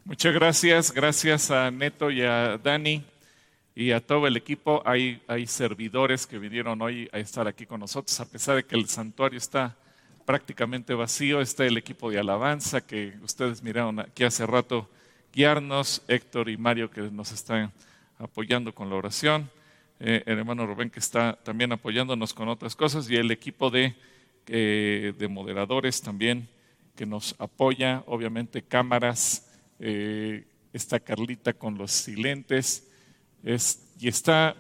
Muchas gracias a Neto y a Dani y a todo el equipo. Hay servidores que vinieron hoy a estar aquí con nosotros, a pesar de que el santuario está prácticamente vacío. Está el equipo de alabanza que ustedes miraron aquí hace rato guiarnos, Héctor y Mario que nos están apoyando con la oración, el hermano Rubén que está también apoyándonos con otras cosas, y el equipo de moderadores también que nos apoya, obviamente cámaras. Está Carlita con los silentes, y está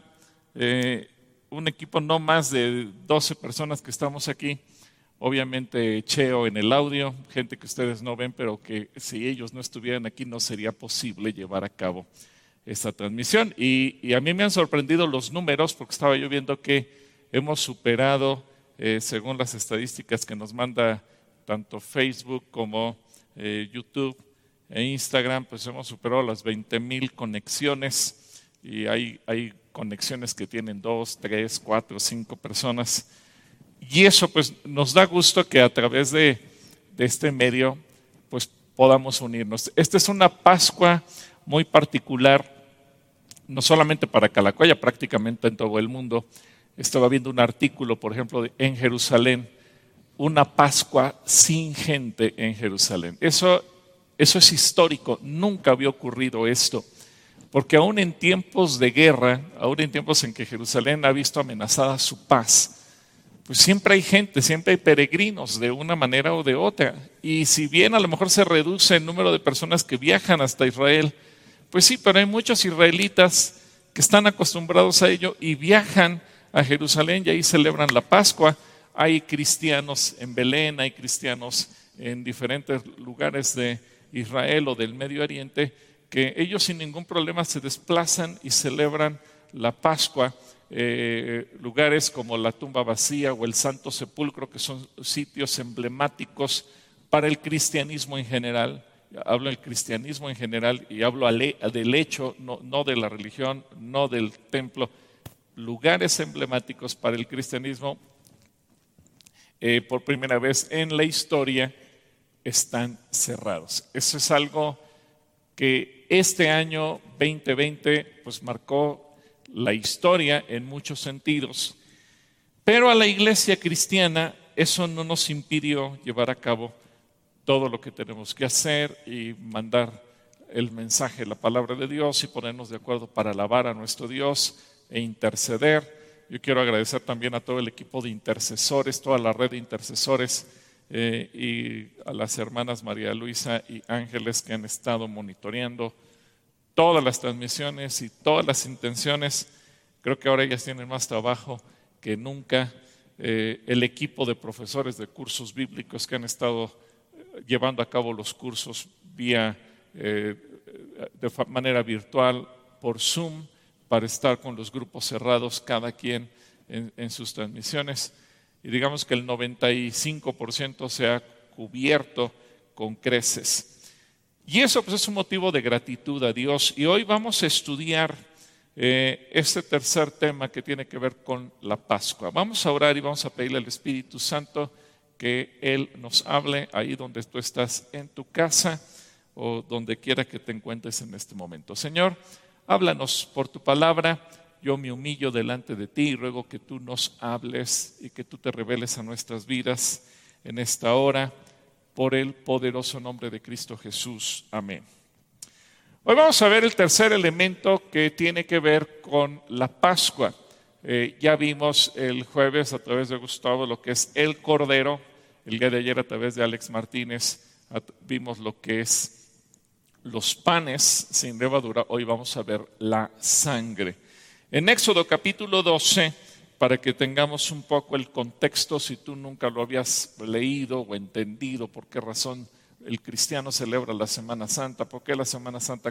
un equipo no más de 12 personas que estamos aquí. Obviamente Cheo en el audio, gente que ustedes no ven, pero que si ellos no estuvieran aquí no sería posible llevar a cabo esta transmisión. Y a mí me han sorprendido los números, porque estaba yo viendo que hemos superado, según las estadísticas que nos manda tanto Facebook como YouTube e Instagram, pues hemos superado las 20,000 conexiones, y hay conexiones que tienen 2, 3, 4, 5 personas. Y eso pues nos da gusto que a través de este medio pues podamos unirnos. Esta es una Pascua muy particular, no solamente para Calacoya, prácticamente en todo el mundo. Estaba viendo un artículo, por ejemplo, en Jerusalén, una Pascua sin gente en Jerusalén. Eso es histórico, nunca había ocurrido esto, porque aún en tiempos de guerra, aún en tiempos en que Jerusalén ha visto amenazada su paz, pues siempre hay gente, siempre hay peregrinos de una manera o de otra. Y si bien a lo mejor se reduce el número de personas que viajan hasta Israel, pues sí, pero hay muchos israelitas que están acostumbrados a ello y viajan a Jerusalén y ahí celebran la Pascua. Hay cristianos en Belén, hay cristianos en diferentes lugares de Israel o del Medio Oriente, que ellos sin ningún problema se desplazan y celebran la Pascua. Lugares como la tumba vacía o el Santo Sepulcro, que son sitios emblemáticos para el cristianismo en general. Hablo del cristianismo en general y hablo del hecho, no de la religión, no del templo. Lugares emblemáticos para el cristianismo, por primera vez en la historia, están cerrados. Eso es algo que este año 2020 pues marcó la historia en muchos sentidos, pero a la iglesia cristiana eso no nos impidió llevar a cabo todo lo que tenemos que hacer y mandar el mensaje, la palabra de Dios, y ponernos de acuerdo para alabar a nuestro Dios e interceder. Yo quiero agradecer también a todo el equipo de intercesores, toda la red de intercesores, y a las hermanas María Luisa y Ángeles que han estado monitoreando todas las transmisiones y todas las intenciones. Creo que ahora ellas tienen más trabajo que nunca. El equipo de profesores de cursos bíblicos que han estado llevando a cabo los cursos vía de manera virtual por Zoom, para estar con los grupos cerrados, cada quien en sus transmisiones. Y digamos que el 95% se ha cubierto con creces. Y eso pues es un motivo de gratitud a Dios. Y hoy vamos a estudiar este tercer tema que tiene que ver con la Pascua. Vamos a orar y vamos a pedirle al Espíritu Santo que Él nos hable ahí donde tú estás, en tu casa o donde quiera que te encuentres en este momento. Señor, háblanos por tu palabra. Yo me humillo delante de ti y ruego que tú nos hables y que tú te reveles a nuestras vidas en esta hora, por el poderoso nombre de Cristo Jesús. Amén. Hoy vamos a ver el tercer elemento que tiene que ver con la Pascua. Ya vimos el jueves a través de Gustavo lo que es el Cordero. El día de ayer a través de Alex Martínez vimos lo que es los panes sin levadura. Hoy vamos a ver la sangre. En Éxodo capítulo 12, para que tengamos un poco el contexto, si tú nunca lo habías leído o entendido, por qué razón el cristiano celebra la Semana Santa, por qué la Semana Santa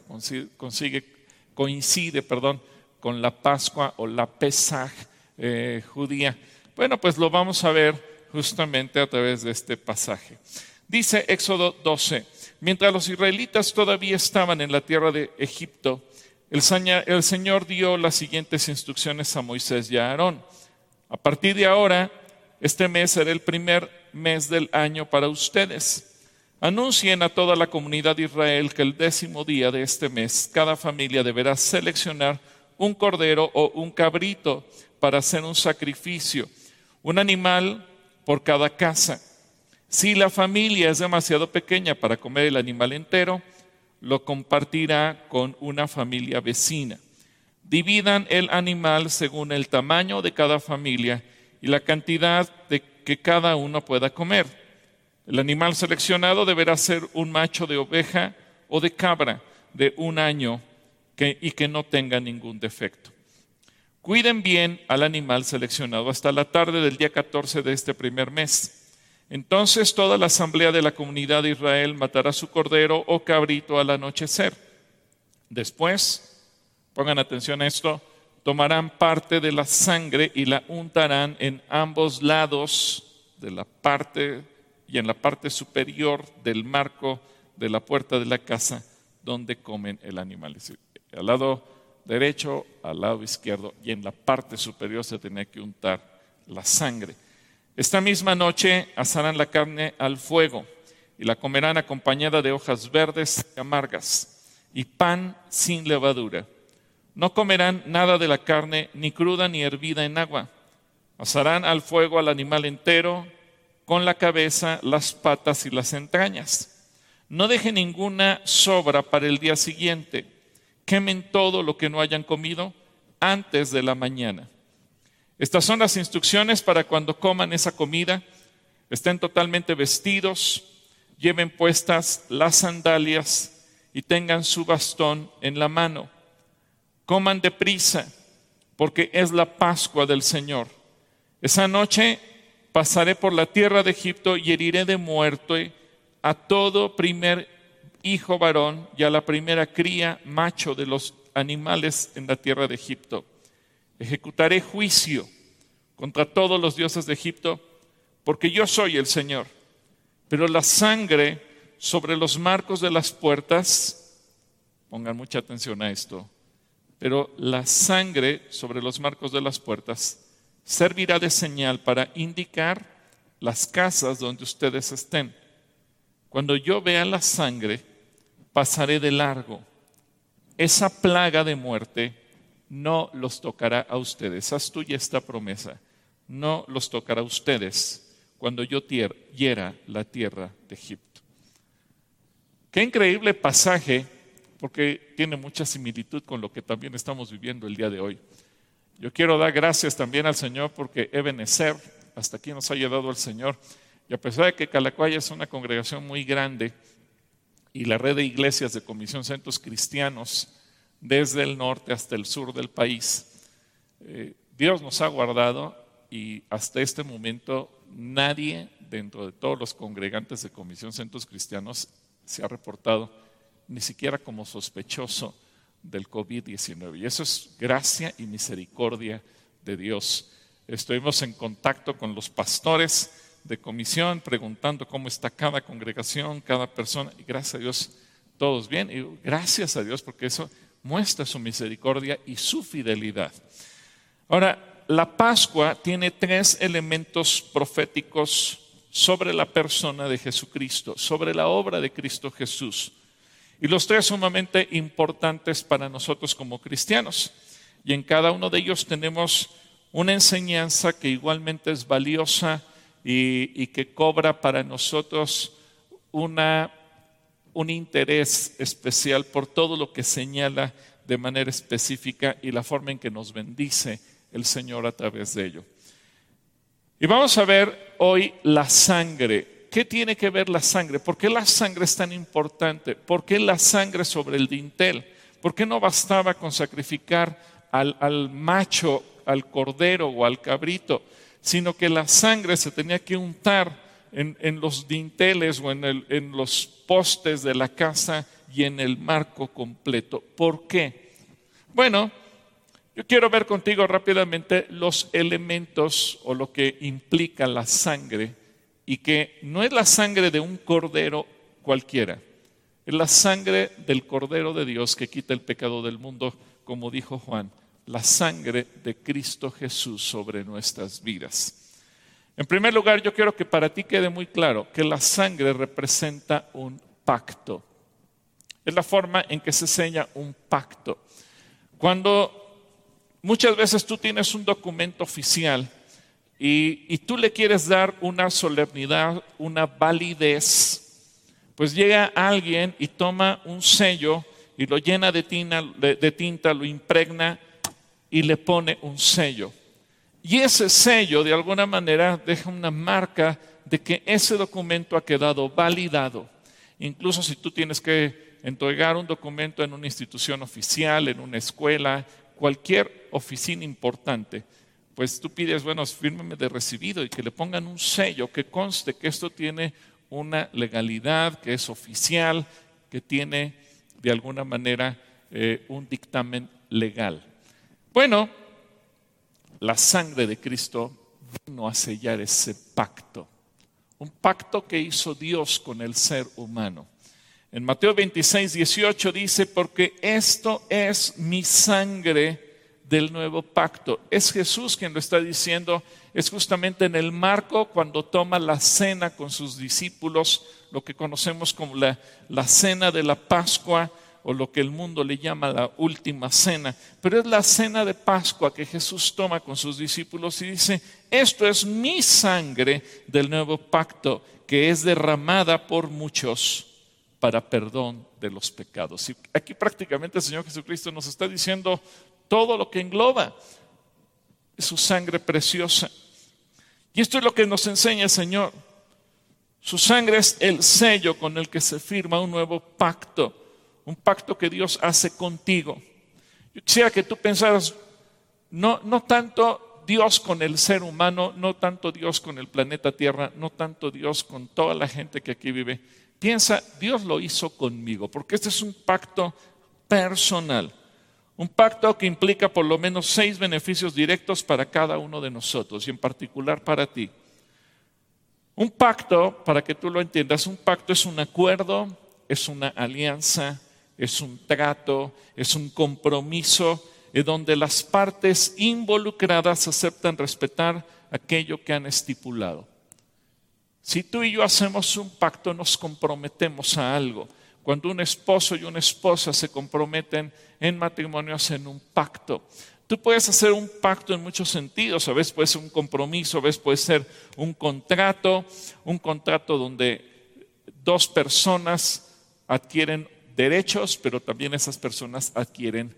coincide con la Pascua o la Pesaj judía. Bueno, pues lo vamos a ver justamente a través de este pasaje. Dice Éxodo 12, mientras los israelitas todavía estaban en la tierra de Egipto, el Señor dio las siguientes instrucciones a Moisés y a Aarón. A partir de ahora, este mes será el primer mes del año para ustedes. Anuncien a toda la comunidad de Israel que el 10º día de este mes, cada familia deberá seleccionar un cordero o un cabrito para hacer un sacrificio, un animal por cada casa. Si la familia es demasiado pequeña para comer el animal entero, lo compartirá con una familia vecina. Dividan el animal según el tamaño de cada familia y la cantidad de que cada uno pueda comer. El animal seleccionado deberá ser un macho de oveja o de cabra de 1 año y que no tenga ningún defecto. Cuiden bien al animal seleccionado hasta la tarde del día 14 de este primer mes. Entonces toda la asamblea de la comunidad de Israel matará su cordero o cabrito al anochecer. Después, pongan atención a esto, tomarán parte de la sangre y la untarán en ambos lados de la parte y en la parte superior del marco de la puerta de la casa donde comen el animal. Es decir, al lado derecho, al lado izquierdo y en la parte superior se tenía que untar la sangre. Esta misma noche asarán la carne al fuego y la comerán acompañada de hojas verdes y amargas y pan sin levadura. No comerán nada de la carne, ni cruda ni hervida en agua. Asarán al fuego al animal entero, con la cabeza, las patas y las entrañas. No dejen ninguna sobra para el día siguiente. Quemen todo lo que no hayan comido antes de la mañana. Estas son las instrucciones para cuando coman esa comida. Estén totalmente vestidos, lleven puestas las sandalias y tengan su bastón en la mano. Coman deprisa, porque es la Pascua del Señor. Esa noche pasaré por la tierra de Egipto y heriré de muerte a todo primer hijo varón y a la primera cría macho de los animales en la tierra de Egipto. Ejecutaré juicio contra todos los dioses de Egipto, porque yo soy el Señor. Pero la sangre sobre los marcos de las puertas, pongan mucha atención a esto, pero la sangre sobre los marcos de las puertas servirá de señal para indicar las casas donde ustedes estén. Cuando yo vea la sangre, pasaré de largo. Esa plaga de muerte no los tocará a ustedes. Haz tuya esta promesa. No los tocará a ustedes cuando yo hiera la tierra de Egipto. Qué increíble pasaje, porque tiene mucha similitud con lo que también estamos viviendo el día de hoy. Yo quiero dar gracias también al Señor porque Ebenezer, hasta aquí nos ha llevado el Señor. Y a pesar de que Calacuaya es una congregación muy grande y la red de iglesias de Comisión Centros Cristianos desde el norte hasta el sur del país, Dios nos ha guardado y hasta este momento nadie dentro de todos los congregantes de Comisión Centros Cristianos se ha reportado ni siquiera como sospechoso del COVID-19. Y eso es gracia y misericordia de Dios. Estuvimos en contacto con los pastores de comisión, preguntando cómo está cada congregación, cada persona, y gracias a Dios, todos bien. Y gracias a Dios porque eso muestra su misericordia y su fidelidad. Ahora, la Pascua tiene 3 elementos proféticos sobre la persona de Jesucristo, sobre la obra de Cristo Jesús. Y los 3 sumamente importantes para nosotros como cristianos. Y en cada uno de ellos tenemos una enseñanza que igualmente es valiosa y que cobra para nosotros un interés especial por todo lo que señala de manera específica y la forma en que nos bendice el Señor a través de ello. Y vamos a ver hoy la sangre. ¿Qué tiene que ver la sangre? ¿Por qué la sangre es tan importante? ¿Por qué la sangre sobre el dintel? ¿Por qué no bastaba con sacrificar al macho, al cordero o al cabrito, sino que la sangre se tenía que untar en los dinteles o en los postes de la casa y en el marco completo? ¿Por qué? Bueno, yo quiero ver contigo rápidamente los elementos o lo que implica la sangre, y que no es la sangre de un cordero cualquiera, es la sangre del Cordero de Dios que quita el pecado del mundo, como dijo Juan, la sangre de Cristo Jesús sobre nuestras vidas. En primer lugar, yo quiero que para ti quede muy claro que la sangre representa un pacto. Es la forma en que se sella un pacto. Cuando muchas veces tú tienes un documento oficial y tú le quieres dar una solemnidad, una validez, pues llega alguien y toma un sello y lo llena de tinta, lo impregna y le pone un sello. Y ese sello de alguna manera deja una marca de que ese documento ha quedado validado. Incluso si tú tienes que entregar un documento en una institución oficial, en una escuela, cualquier oficina importante, pues tú pides, bueno, fírmeme de recibido y que le pongan un sello que conste que esto tiene una legalidad, que es oficial, que tiene de alguna manera un dictamen legal. Bueno, la sangre de Cristo vino a sellar ese pacto, un pacto que hizo Dios con el ser humano. En Mateo 26, 18 dice, porque esto es mi sangre del nuevo pacto. Es Jesús quien lo está diciendo, es justamente en el marco cuando toma la cena con sus discípulos, lo que conocemos como la cena de la Pascua, o lo que el mundo le llama la última cena, pero es la cena de Pascua que Jesús toma con sus discípulos y dice, esto es mi sangre del nuevo pacto, que es derramada por muchos para perdón de los pecados. Y aquí prácticamente el Señor Jesucristo nos está diciendo todo lo que engloba su sangre preciosa. Y esto es lo que nos enseña el Señor. Su sangre es el sello con el que se firma un nuevo pacto. Un pacto que Dios hace contigo. Yo quisiera que tú pensaras, no tanto Dios con el ser humano, no tanto Dios con el planeta Tierra, no tanto Dios con toda la gente que aquí vive. Piensa, Dios lo hizo conmigo, porque este es un pacto personal. Un pacto que implica por lo menos 6 beneficios directos para cada uno de nosotros y en particular para ti. Un pacto, para que tú lo entiendas, un pacto es un acuerdo, es una alianza, es un trato, es un compromiso en donde las partes involucradas aceptan respetar aquello que han estipulado. Si tú y yo hacemos un pacto, nos comprometemos a algo. Cuando un esposo y una esposa se comprometen en matrimonio, hacen un pacto. Tú puedes hacer un pacto en muchos sentidos. A veces puede ser un compromiso, a veces puede ser un contrato donde 2 personas adquieren derechos, pero también esas personas adquieren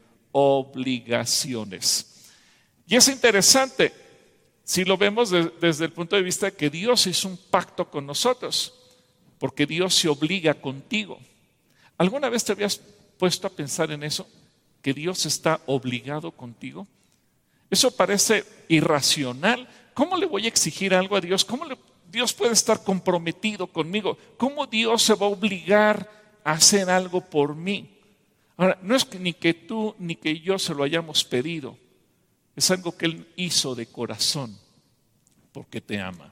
obligaciones. Y es interesante si lo vemos desde el punto de vista de que Dios hizo un pacto con nosotros, porque Dios se obliga contigo. ¿Alguna vez te habías puesto a pensar en eso? ¿Que Dios está obligado contigo? Eso parece irracional. ¿Cómo le voy a exigir algo a Dios? Dios puede estar comprometido conmigo? ¿Cómo Dios se va a obligar a hacer algo por mí? Ahora, no es ni que tú ni que yo se lo hayamos pedido. Es algo que Él hizo de corazón porque te ama.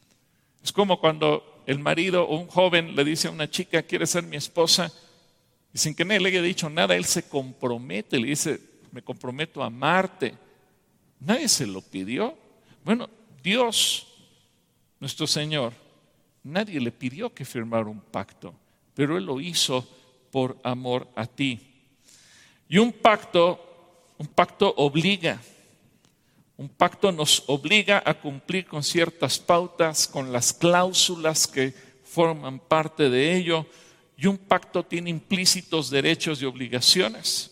Es como cuando el marido o un joven le dice a una chica, ¿quieres ser mi esposa? Y sin que nadie le haya dicho nada, él se compromete, le dice, me comprometo a amarte. Nadie se lo pidió. Bueno, Dios, nuestro Señor, nadie le pidió que firmara un pacto, pero Él lo hizo por amor a ti. Y un pacto obliga. Un pacto nos obliga a cumplir con ciertas pautas, con las cláusulas que forman parte de ello. Y un pacto tiene implícitos derechos y obligaciones.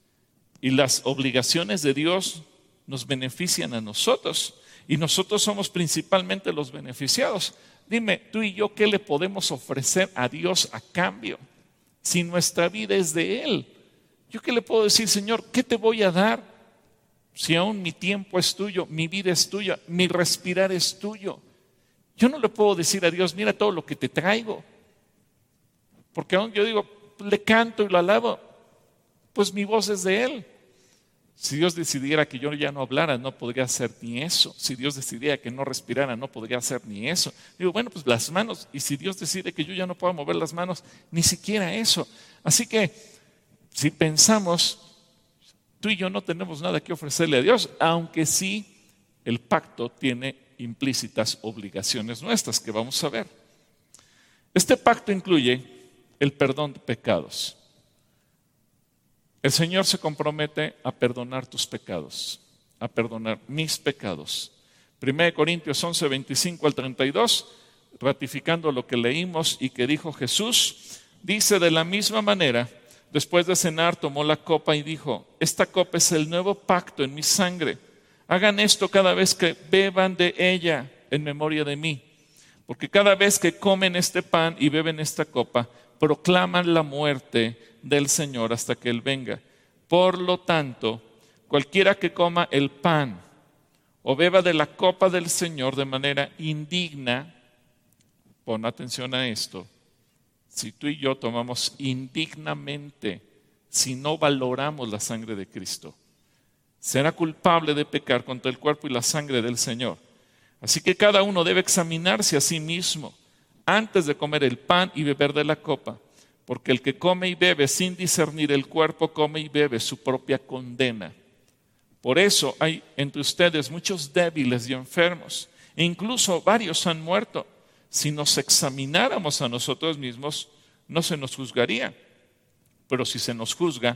Y las obligaciones de Dios nos benefician a nosotros. Y nosotros somos principalmente los beneficiados. Dime, tú y yo, ¿qué le podemos ofrecer a Dios a cambio? Si nuestra vida es de Él. ¿Yo qué le puedo decir, Señor? ¿Qué te voy a dar? Si aún mi tiempo es tuyo, mi vida es tuya, mi respirar es tuyo. Yo no le puedo decir a Dios, mira todo lo que te traigo. Porque aún yo digo, le canto y lo alabo, pues mi voz es de Él. Si Dios decidiera que yo ya no hablara, no podría hacer ni eso. Si Dios decidiera que no respirara, no podría hacer ni eso. Digo, bueno, pues las manos, y si Dios decide que yo ya no puedo mover las manos, ni siquiera eso. Así que, si pensamos, tú y yo no tenemos nada que ofrecerle a Dios, aunque sí el pacto tiene implícitas obligaciones nuestras que vamos a ver. Este pacto incluye el perdón de pecados. El Señor se compromete a perdonar tus pecados, a perdonar mis pecados. 1 Corintios 11, 25 al 32, ratificando lo que leímos y que dijo Jesús, dice: de la misma manera, después de cenar, tomó la copa y dijo: esta copa es el nuevo pacto en mi sangre. Hagan esto cada vez que beban de ella en memoria de mí. Porque cada vez que comen este pan y beben esta copa, proclaman la muerte del Señor hasta que Él venga. Por lo tanto, cualquiera que coma el pan o beba de la copa del Señor de manera indigna, pon atención a esto, si tú y yo tomamos indignamente, si no valoramos la sangre de Cristo, será culpable de pecar contra el cuerpo y la sangre del Señor. Así que cada uno debe examinarse a sí mismo antes de comer el pan y beber de la copa, porque el que come y bebe sin discernir el cuerpo, come y bebe su propia condena. Por eso hay entre ustedes muchos débiles y enfermos, e incluso varios han muerto. Si nos examináramos a nosotros mismos, no se nos juzgaría. Pero si nos juzga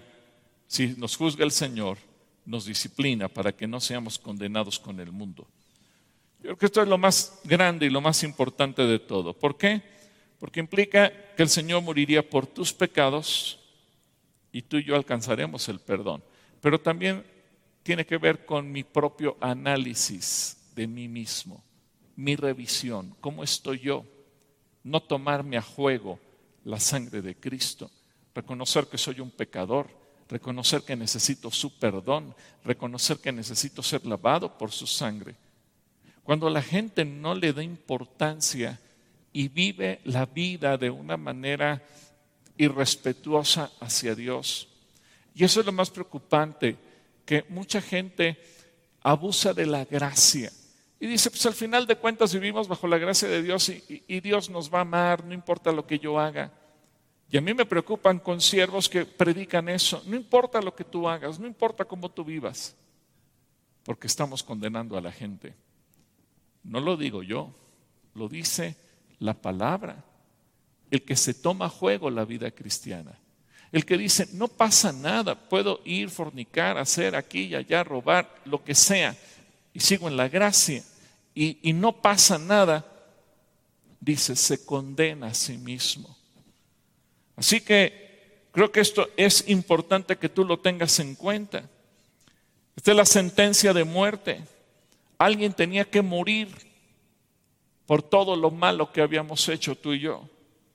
el Señor, nos disciplina para que no seamos condenados con el mundo. Yo creo que esto es lo más grande y lo más importante de todo. ¿Por qué? Porque implica que el Señor moriría por tus pecados y tú y yo alcanzaremos el perdón. Pero también tiene que ver con mi propio análisis de mí mismo, mi revisión, cómo estoy yo, no tomarme a juego la sangre de Cristo, reconocer que soy un pecador, reconocer que necesito su perdón, reconocer que necesito ser lavado por su sangre. Cuando la gente no le da importancia y vive la vida de una manera irrespetuosa hacia Dios, y eso es lo más preocupante, que mucha gente abusa de la gracia y dice, pues al final de cuentas vivimos bajo la gracia de Dios y Dios nos va a amar, no importa lo que yo haga. Y a mí me preocupan consiervos que predican eso, no importa lo que tú hagas, no importa cómo tú vivas, porque estamos condenando a la gente. No lo digo yo, lo dice la palabra. El que se toma a juego la vida cristiana. El que dice, no pasa nada, puedo ir, fornicar, hacer aquí y allá, robar, lo que sea, y sigo en la gracia, y no pasa nada, dice, se condena a sí mismo. Así que creo que esto es importante que tú lo tengas en cuenta. Esta es la sentencia de muerte. Alguien tenía que morir por todo lo malo que habíamos hecho tú y yo.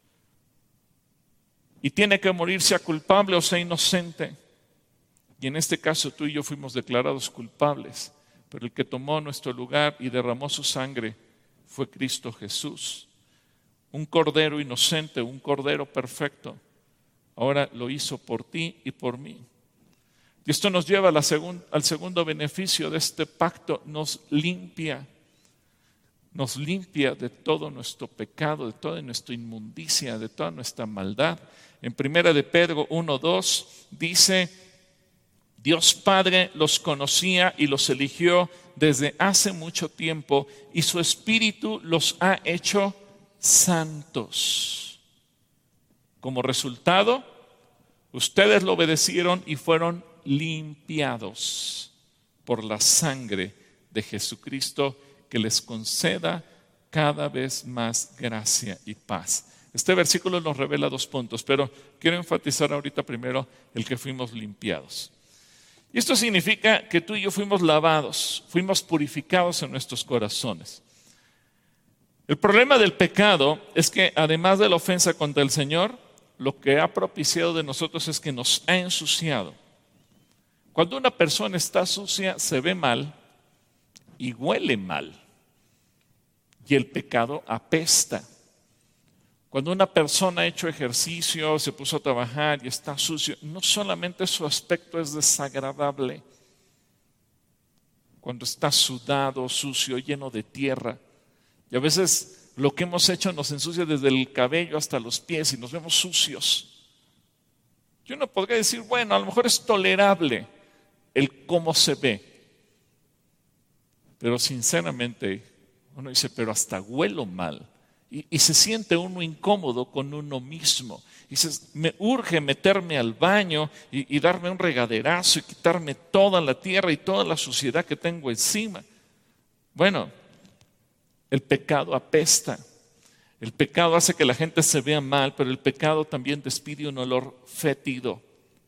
Y tiene que morir sea culpable o sea inocente. Y en este caso tú y yo fuimos declarados culpables, pero el que tomó nuestro lugar y derramó su sangre fue Cristo Jesús. Un cordero inocente, un cordero perfecto. Ahora lo hizo por ti y por mí. Y esto nos lleva al segundo beneficio de este pacto, nos limpia de todo nuestro pecado, de toda nuestra inmundicia, de toda nuestra maldad. En 1 de Pedro 1:2 dice, Dios Padre los conocía y los eligió desde hace mucho tiempo y su Espíritu los ha hecho santos. Como resultado, ustedes lo obedecieron y fueron limpiados por la sangre de Jesucristo, que les conceda cada vez más gracia y paz. Este versículo nos revela 2 puntos, pero quiero enfatizar ahorita primero el que fuimos limpiados. Y esto significa que tú y yo fuimos lavados, fuimos purificados en nuestros corazones. El problema del pecado es que además de la ofensa contra el Señor, lo que ha propiciado de nosotros es que nos ha ensuciado. Cuando una persona está sucia, se ve mal y huele mal. Y el pecado apesta. Cuando una persona ha hecho ejercicio, se puso a trabajar y está sucio, no solamente su aspecto es desagradable. Cuando está sudado, sucio, lleno de tierra. Y a veces lo que hemos hecho nos ensucia desde el cabello hasta los pies y nos vemos sucios. Yo no podría decir, bueno, a lo mejor es tolerable el cómo se ve. Pero sinceramente, Uno dice, pero hasta huelo mal. Y se siente uno incómodo con uno mismo. Y dices, me urge meterme al baño y darme un regaderazo y quitarme toda la tierra y toda la suciedad que tengo encima. Bueno, el pecado apesta. El pecado hace que la gente se vea mal, pero el pecado también despide un olor fétido.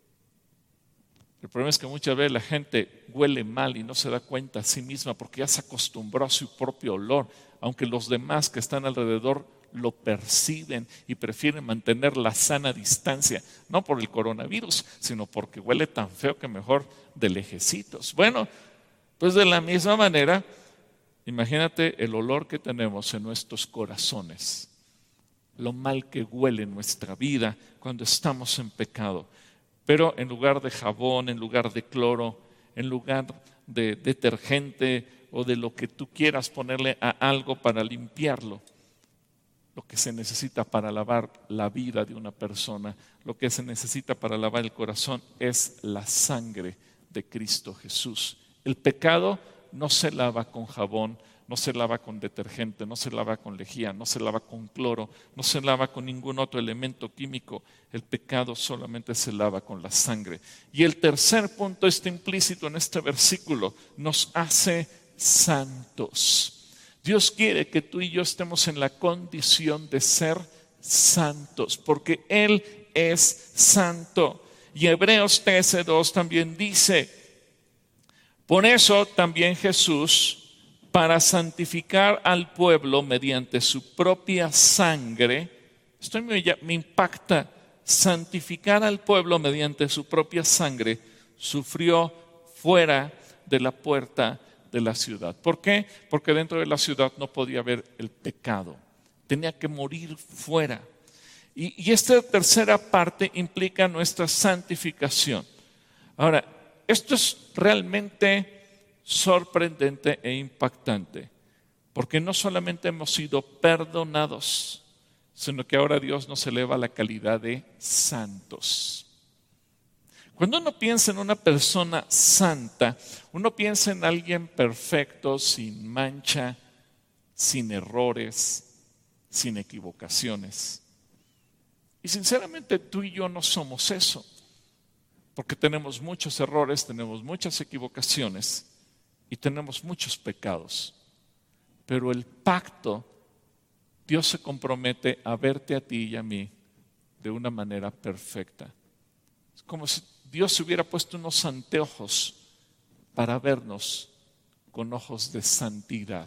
El problema es que muchas veces la gente huele mal y no se da cuenta a sí misma porque ya se acostumbró a su propio olor, aunque los demás que están alrededor lo perciben y prefieren mantener la sana distancia, no por el coronavirus, sino porque huele tan feo que mejor de lejecitos. Bueno, pues de la misma manera, imagínate el olor que tenemos en nuestros corazones, lo mal que huele en nuestra vida cuando estamos en pecado. Pero en lugar de jabón, en lugar de cloro, en lugar de detergente o de lo que tú quieras ponerle a algo para limpiarlo, lo que se necesita para lavar la vida de una persona, lo que se necesita para lavar el corazón es la sangre de Cristo Jesús. El pecado no se lava con jabón, no se lava con detergente, no se lava con lejía, no se lava con cloro, no se lava con ningún otro elemento químico. El pecado solamente se lava con la sangre. Y el tercer punto está implícito en este versículo: nos hace santos. Dios quiere que tú y yo estemos en la condición de ser santos, porque Él es santo. Y Hebreos 13:2 también dice: por eso también Jesús, para santificar al pueblo mediante su propia sangre, esto me impacta, santificar al pueblo mediante su propia sangre, sufrió fuera de la puerta de la ciudad. ¿Por qué? Porque dentro de la ciudad no podía haber el pecado, tenía que morir fuera. Y esta tercera parte implica nuestra santificación. Ahora, esto es realmente sorprendente e impactante, porque no solamente hemos sido perdonados, sino que ahora Dios nos eleva a la calidad de santos. Cuando uno piensa en una persona santa, uno piensa en alguien perfecto, sin mancha, sin errores, sin equivocaciones. Y sinceramente tú y yo no somos eso, porque tenemos muchos errores, tenemos muchas equivocaciones y tenemos muchos pecados. Pero el pacto, Dios se compromete a verte a ti y a mí de una manera perfecta. Es como si Dios se hubiera puesto unos anteojos para vernos con ojos de santidad.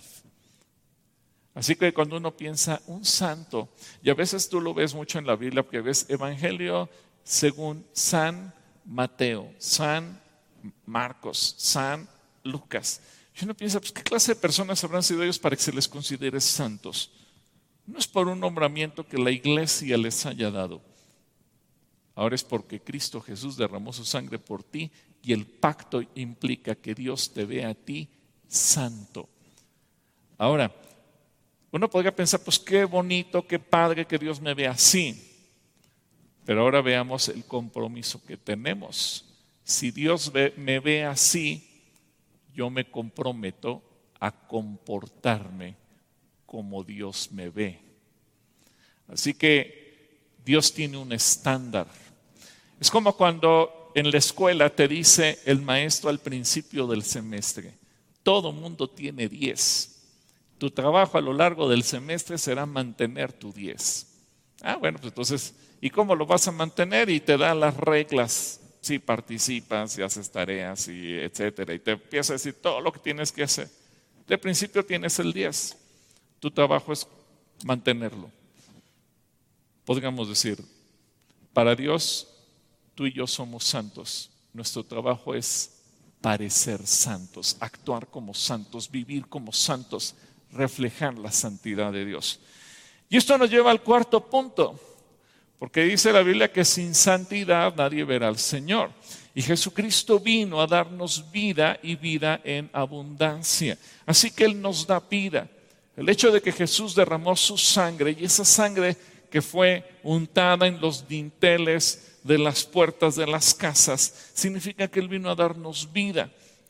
Así que cuando uno piensa un santo, y a veces tú lo ves mucho en la Biblia, porque ves Evangelio según San Mateo, San Marcos, San Lucas. Y uno piensa, pues, ¿qué clase de personas habrán sido ellos para que se les considere santos? No es por un nombramiento que la iglesia les haya dado. Ahora es porque Cristo Jesús derramó su sangre por ti y el pacto implica que Dios te ve a ti santo. Ahora, uno podría pensar, pues qué bonito, qué padre que Dios me vea así. Pero ahora veamos el compromiso que tenemos. Si Dios me ve así, yo me comprometo a comportarme como Dios me ve. Así que Dios tiene un estándar. Es como cuando en la escuela te dice el maestro al principio del semestre: todo mundo tiene 10. Tu trabajo a lo largo del semestre será mantener tu 10. Bueno, pues entonces, ¿y cómo lo vas a mantener? Y te da las reglas. Si participas, si haces tareas, y etcétera. Y te empieza a decir todo lo que tienes que hacer. De principio tienes el 10. Tu trabajo es mantenerlo. Podríamos decir, para Dios, tú y yo somos santos. Nuestro trabajo es parecer santos, actuar como santos, vivir como santos, reflejar la santidad de Dios. Y esto nos lleva al cuarto punto, porque dice la Biblia que sin santidad nadie verá al Señor. Y Jesucristo vino a darnos vida y vida en abundancia. Así que Él nos da vida. El hecho de que Jesús derramó su sangre, y esa sangre que fue untada en los dinteles de las puertas de las casas, significa que Él vino a darnos vida.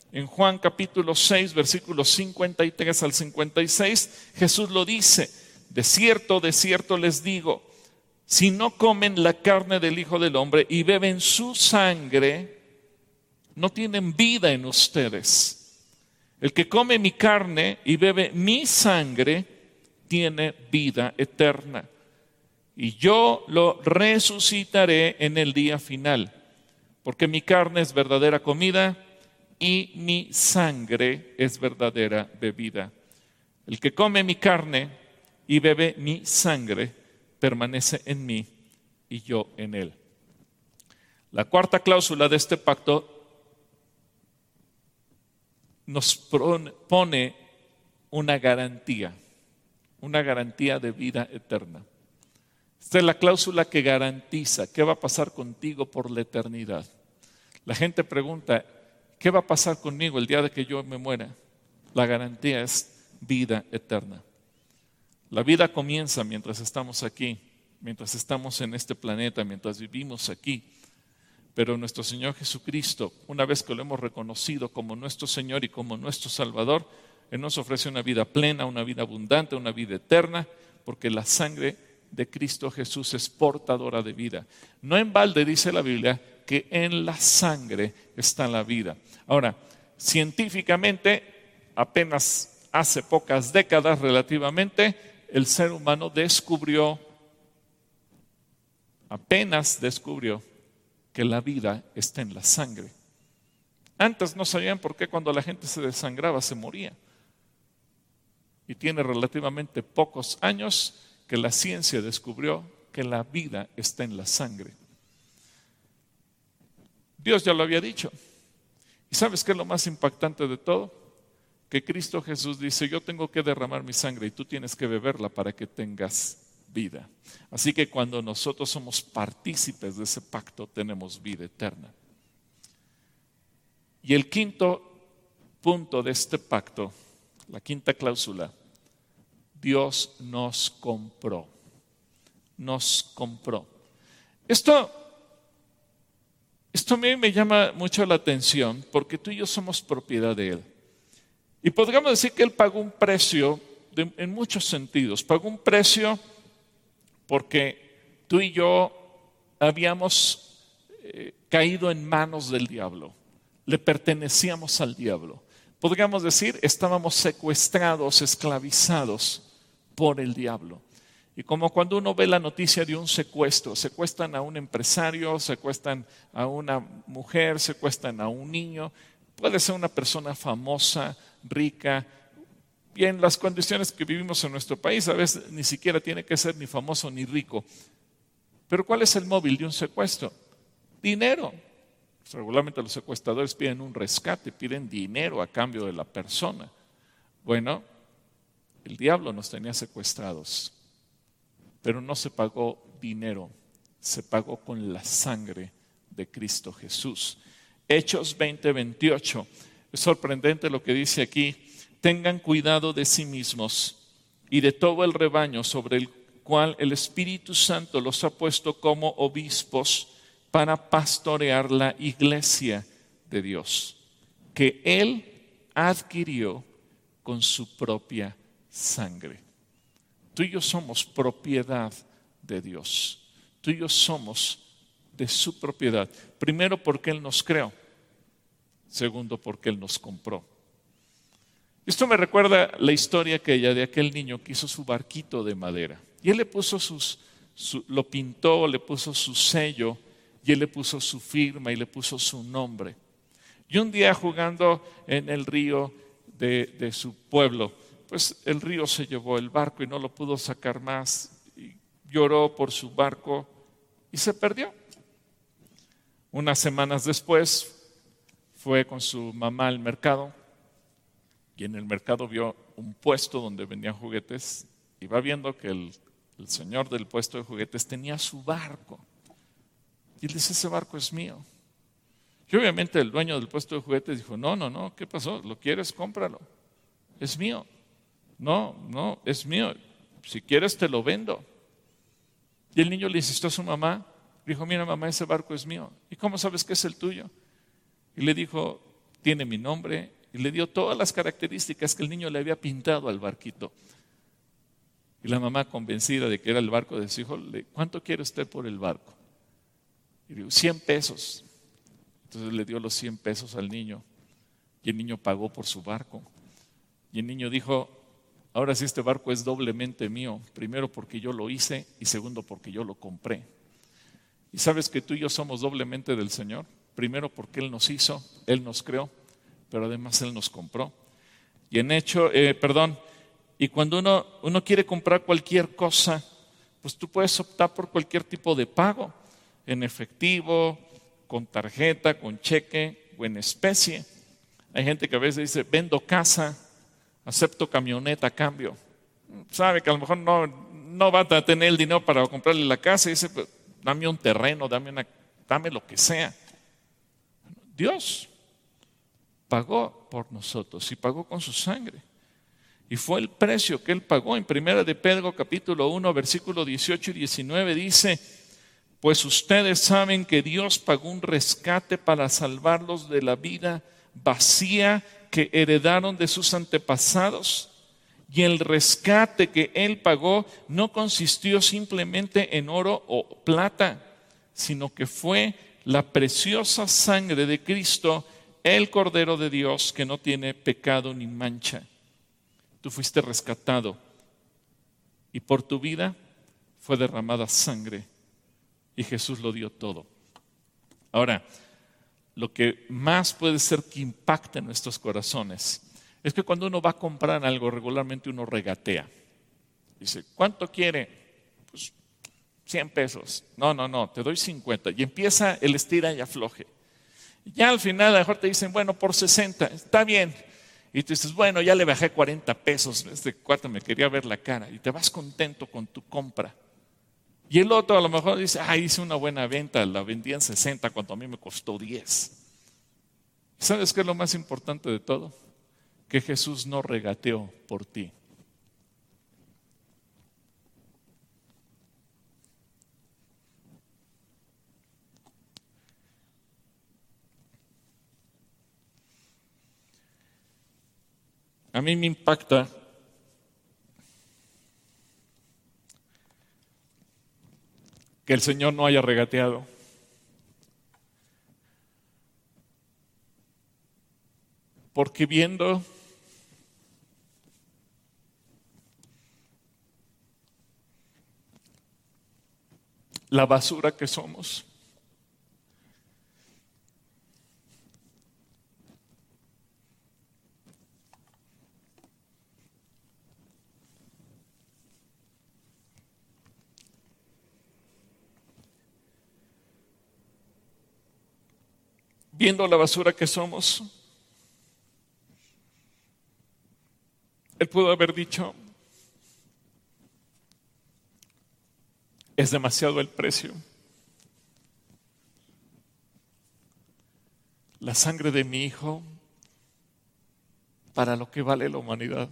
En Juan capítulo 6, versículos 53 al 56, Jesús lo dice: de cierto les digo, si no comen la carne del Hijo del Hombre y beben su sangre, no tienen vida en ustedes. El que come mi carne y bebe mi sangre tiene vida eterna, y yo lo resucitaré en el día final, porque mi carne es verdadera comida y mi sangre es verdadera bebida. El que come mi carne y bebe mi sangre permanece en mí y yo en él. La cuarta cláusula de este pacto nos pone una garantía de vida eterna. Esta es la cláusula que garantiza qué va a pasar contigo por la eternidad. La gente pregunta: ¿qué va a pasar conmigo el día de que yo me muera? La garantía es vida eterna. La vida comienza mientras estamos aquí, mientras estamos en este planeta, mientras vivimos aquí. Pero nuestro Señor Jesucristo, una vez que lo hemos reconocido como nuestro Señor y como nuestro Salvador, Él nos ofrece una vida plena, una vida abundante, una vida eterna, porque la sangre de Cristo Jesús es portadora de vida. No en balde dice la Biblia que en la sangre está la vida. Ahora, científicamente, apenas hace pocas décadas relativamente, el ser humano apenas descubrió que la vida está en la sangre. Antes no sabían por qué cuando la gente se desangraba se moría. Y tiene relativamente pocos años que la ciencia descubrió que la vida está en la sangre. Dios ya lo había dicho. ¿Y sabes qué es lo más impactante de todo? Que Cristo Jesús dice: yo tengo que derramar mi sangre y tú tienes que beberla para que tengas vida. Así que cuando nosotros somos partícipes de ese pacto, tenemos vida eterna. Y el quinto punto de este pacto, la quinta cláusula: Dios nos compró. Nos compró. Esto a mí me llama mucho la atención, porque tú y yo somos propiedad de Él. Y podríamos decir que Él pagó un precio en muchos sentidos. Pagó un precio porque tú y yo habíamos caído en manos del diablo. Le pertenecíamos al diablo. Podríamos decir, estábamos secuestrados, esclavizados por el diablo. Y como cuando uno ve la noticia de un secuestro, secuestran a un empresario, secuestran a una mujer, secuestran a un niño, puede ser una persona famosa, rica, y en las condiciones que vivimos en nuestro país, a veces ni siquiera tiene que ser ni famoso ni rico. Pero ¿cuál es el móvil de un secuestro? Dinero. Regularmente los secuestradores piden un rescate, piden dinero a cambio de la persona. Bueno, el diablo nos tenía secuestrados, pero no se pagó dinero, se pagó con la sangre de Cristo Jesús. Hechos 20:28. Es sorprendente lo que dice aquí: tengan cuidado de sí mismos y de todo el rebaño sobre el cual el Espíritu Santo los ha puesto como obispos para pastorear la iglesia de Dios, que Él adquirió con su propia sangre. Tú y yo somos propiedad de Dios. Tú y yo somos de su propiedad. Primero, porque Él nos creó. Segundo, porque Él nos compró. Esto me recuerda la historia de aquel niño que hizo su barquito de madera. Y él le puso lo pintó, le puso su sello, y él le puso su firma y le puso su nombre. Y un día, jugando en el río de su pueblo, pues el río se llevó el barco y no lo pudo sacar más. Y lloró por su barco y se perdió. Unas semanas después fue con su mamá al mercado, y en el mercado vio un puesto donde vendían juguetes, y va viendo que el señor del puesto de juguetes tenía su barco. Y él dice: ese barco es mío. Y obviamente el dueño del puesto de juguetes dijo: no, ¿qué pasó? ¿Lo quieres? Cómpralo. Es mío. No, es mío. Si quieres te lo vendo. Y el niño le insistió a su mamá. Dijo: mira, mamá, ese barco es mío. ¿Y cómo sabes que es el tuyo? Y le dijo: tiene mi nombre, y le dio todas las características que el niño le había pintado al barquito. Y la mamá, convencida de que era el barco de su hijo, ¿cuánto quiere usted por el barco? Y dijo, 100 pesos. Entonces le dio los 100 pesos al niño, y el niño pagó por su barco. Y el niño dijo, ahora sí este barco es doblemente mío, primero porque yo lo hice y segundo porque yo lo compré. Y sabes que tú y yo somos doblemente del Señor, primero porque Él nos hizo, Él nos creó, pero además Él nos compró. Y y cuando uno quiere comprar cualquier cosa, pues tú puedes optar por cualquier tipo de pago, en efectivo, con tarjeta, con cheque o en especie. Hay gente que a veces dice, vendo casa, acepto camioneta a cambio. Sabe que a lo mejor no va a tener el dinero para comprarle la casa y dice, pues, dame un terreno, dame lo que sea. Dios pagó por nosotros y pagó con su sangre. Y fue el precio que Él pagó. En 1 de Pedro capítulo 1, versículo 18 y 19 dice, pues ustedes saben que Dios pagó un rescate para salvarlos de la vida vacía que heredaron de sus antepasados. Y el rescate que Él pagó no consistió simplemente en oro o plata, sino que fue la preciosa sangre de Cristo, el Cordero de Dios, que no tiene pecado ni mancha. Tú fuiste rescatado y por tu vida fue derramada sangre y Jesús lo dio todo. Ahora, lo que más puede ser que impacte en nuestros corazones es que cuando uno va a comprar algo, regularmente uno regatea. Dice, ¿cuánto quiere? Pues 100 pesos. No, te doy 50. Y empieza el estira y afloje. Ya al final a lo mejor te dicen, bueno, por 60, está bien. Y tú dices, bueno, ya le bajé 40 pesos, este cuate me quería ver la cara. Y te vas contento con tu compra. Y el otro a lo mejor dice, hice una buena venta, la vendí en 60 cuando a mí me costó 10. ¿Sabes qué es lo más importante de todo? Que Jesús no regateó por ti. A mí me impacta que el Señor no haya regateado. Porque viendo la basura que somos, viendo la basura que somos, Él pudo haber dicho, es demasiado el precio. La sangre de mi hijo para lo que vale la humanidad.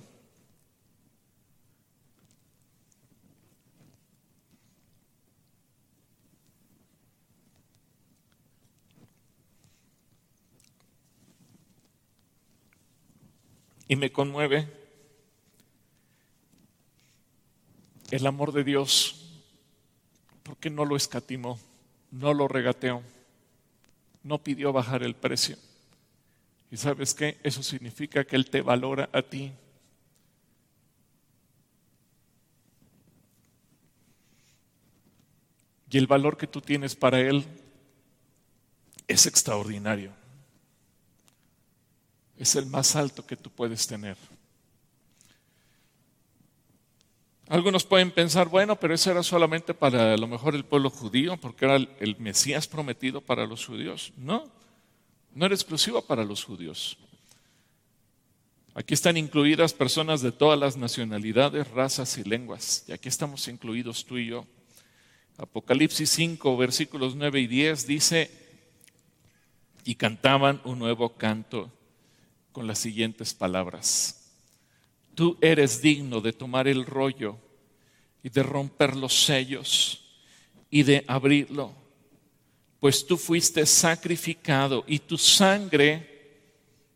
Y me conmueve el amor de Dios, porque no lo escatimó, no lo regateó, no pidió bajar el precio. ¿Y sabes qué? Eso significa que Él te valora a ti. Y el valor que tú tienes para Él es extraordinario. Es el más alto que tú puedes tener. Algunos pueden pensar, bueno, pero eso era solamente para a lo mejor el pueblo judío, porque era el Mesías prometido para los judíos. No era exclusivo para los judíos. Aquí están incluidas personas de todas las nacionalidades, razas y lenguas. Y aquí estamos incluidos tú y yo. Apocalipsis 5, versículos 9 y 10 dice, y cantaban un nuevo canto con las siguientes palabras. Tú eres digno de tomar el rollo y de romper los sellos y de abrirlo, pues tú fuiste sacrificado y tu sangre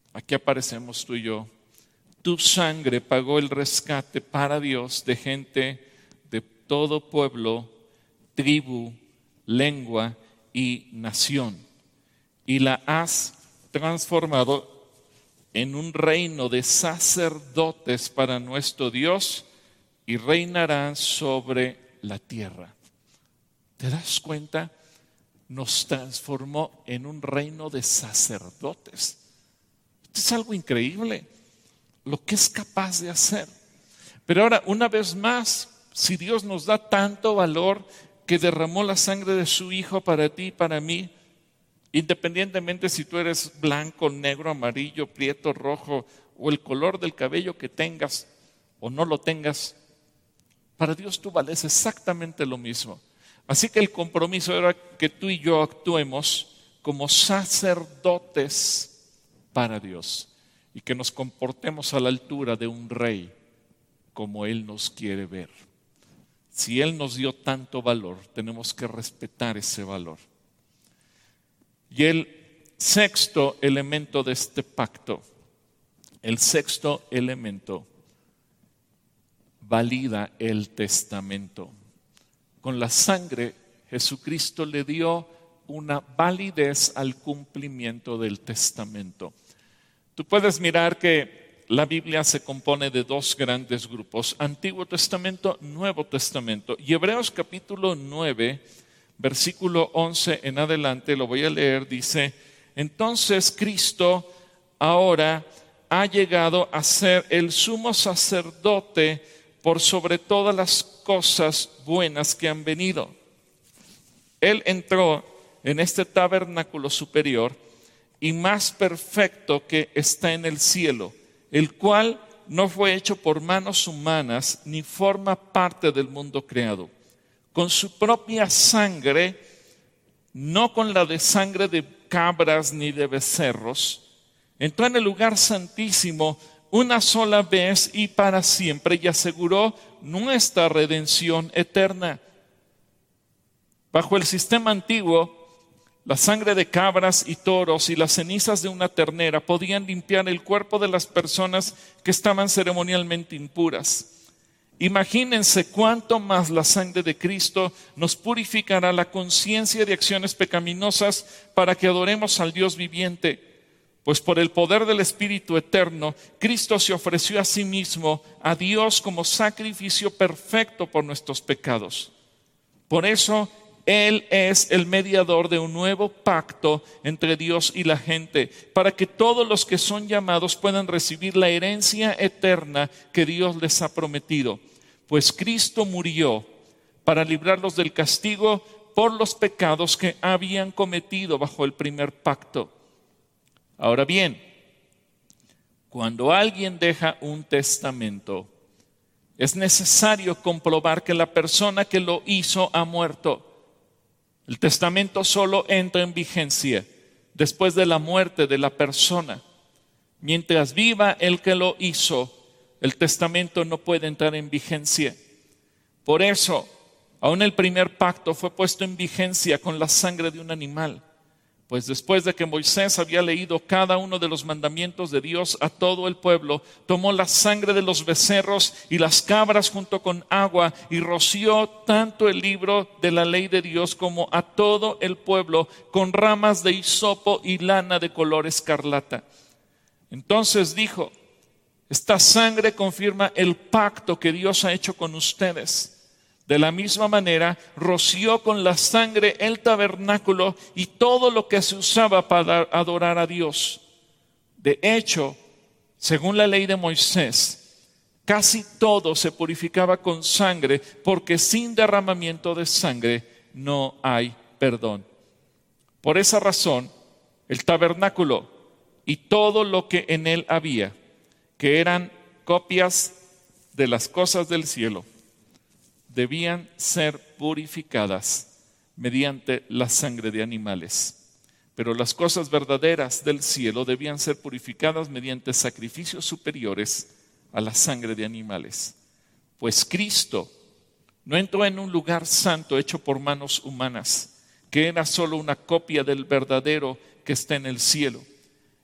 aquí aparecemos tú y yo. Tu sangre pagó el rescate para Dios de gente de todo pueblo, tribu, lengua y nación. Y la has transformado en un reino de sacerdotes para nuestro Dios y reinarán sobre la tierra. ¿Te das cuenta? Nos transformó en un reino de sacerdotes. Esto es algo increíble, lo que es capaz de hacer. Pero ahora, una vez más, si Dios nos da tanto valor que derramó la sangre de su Hijo para ti y para mí, independientemente si tú eres blanco, negro, amarillo, prieto, rojo o el color del cabello que tengas o no lo tengas, para Dios tú vales exactamente lo mismo. Así que el compromiso era que tú y yo actuemos como sacerdotes para Dios y que nos comportemos a la altura de un rey como Él nos quiere ver. Si Él nos dio tanto valor, tenemos que respetar ese valor. Y el sexto elemento de este pacto, el sexto elemento, valida el testamento. Con la sangre, Jesucristo le dio una validez al cumplimiento del testamento. Tú puedes mirar que la Biblia se compone de dos grandes grupos, Antiguo Testamento, Nuevo Testamento. Y Hebreos capítulo 9, versículo 11 en adelante, lo voy a leer, dice: entonces Cristo ahora ha llegado a ser el sumo sacerdote por sobre todas las cosas buenas que han venido. Él entró en este tabernáculo superior y más perfecto que está en el cielo, el cual no fue hecho por manos humanas ni forma parte del mundo creado. Con su propia sangre, no con la de sangre de cabras ni de becerros, entró en el lugar santísimo una sola vez y para siempre y aseguró nuestra redención eterna. Bajo el sistema antiguo, la sangre de cabras y toros y las cenizas de una ternera podían limpiar el cuerpo de las personas que estaban ceremonialmente impuras. Imagínense cuánto más la sangre de Cristo nos purificará la conciencia de acciones pecaminosas para que adoremos al Dios viviente. Pues por el poder del Espíritu eterno, Cristo se ofreció a sí mismo, a Dios, como sacrificio perfecto por nuestros pecados. Por eso, Él es el mediador de un nuevo pacto entre Dios y la gente, para que todos los que son llamados puedan recibir la herencia eterna que Dios les ha prometido. Pues Cristo murió para librarlos del castigo por los pecados que habían cometido bajo el primer pacto. Ahora bien, cuando alguien deja un testamento, es necesario comprobar que la persona que lo hizo ha muerto. El testamento solo entra en vigencia después de la muerte de la persona. Mientras viva el que lo hizo, el testamento no puede entrar en vigencia. Por eso, aún el primer pacto fue puesto en vigencia con la sangre de un animal. Pues después de que Moisés había leído cada uno de los mandamientos de Dios a todo el pueblo, tomó la sangre de los becerros y las cabras junto con agua y roció tanto el libro de la ley de Dios como a todo el pueblo con ramas de hisopo y lana de color escarlata. Entonces dijo: esta sangre confirma el pacto que Dios ha hecho con ustedes. De la misma manera, roció con la sangre el tabernáculo y todo lo que se usaba para adorar a Dios. De hecho, según la ley de Moisés, casi todo se purificaba con sangre, porque sin derramamiento de sangre no hay perdón. Por esa razón, el tabernáculo y todo lo que en él había, que eran copias de las cosas del cielo, debían ser purificadas mediante la sangre de animales. Pero las cosas verdaderas del cielo debían ser purificadas mediante sacrificios superiores a la sangre de animales. Pues Cristo no entró en un lugar santo hecho por manos humanas, que era solo una copia del verdadero que está en el cielo.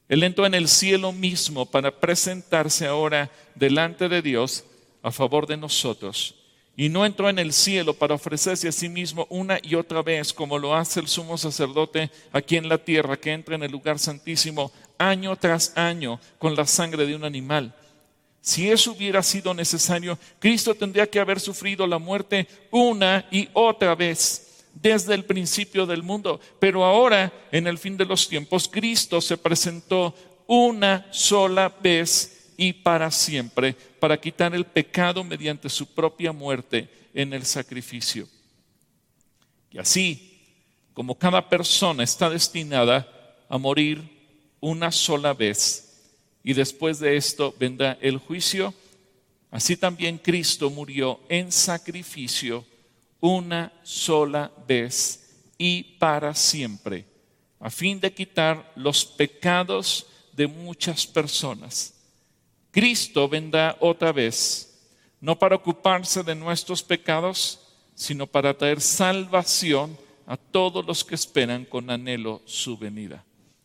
Él entró en el cielo mismo para presentarse ahora delante de Dios a favor de nosotros. Y no entró en el cielo para ofrecerse a sí mismo una y otra vez, como lo hace el sumo sacerdote aquí en la tierra, que entra en el lugar santísimo año tras año con la sangre de un animal. Si eso hubiera sido necesario, Cristo tendría que haber sufrido la muerte una y otra vez desde el principio del mundo. Pero ahora, en el fin de los tiempos, Cristo se presentó una sola vez y para siempre, para quitar el pecado mediante su propia muerte en el sacrificio. Y así, como cada persona está destinada a morir una sola vez, y después de esto vendrá el juicio, así también Cristo murió en sacrificio una sola vez y para siempre, a fin de quitar los pecados de muchas personas. Cristo vendrá otra vez, no para ocuparse de nuestros pecados, sino para traer salvación a todos los que esperan con anhelo su venida.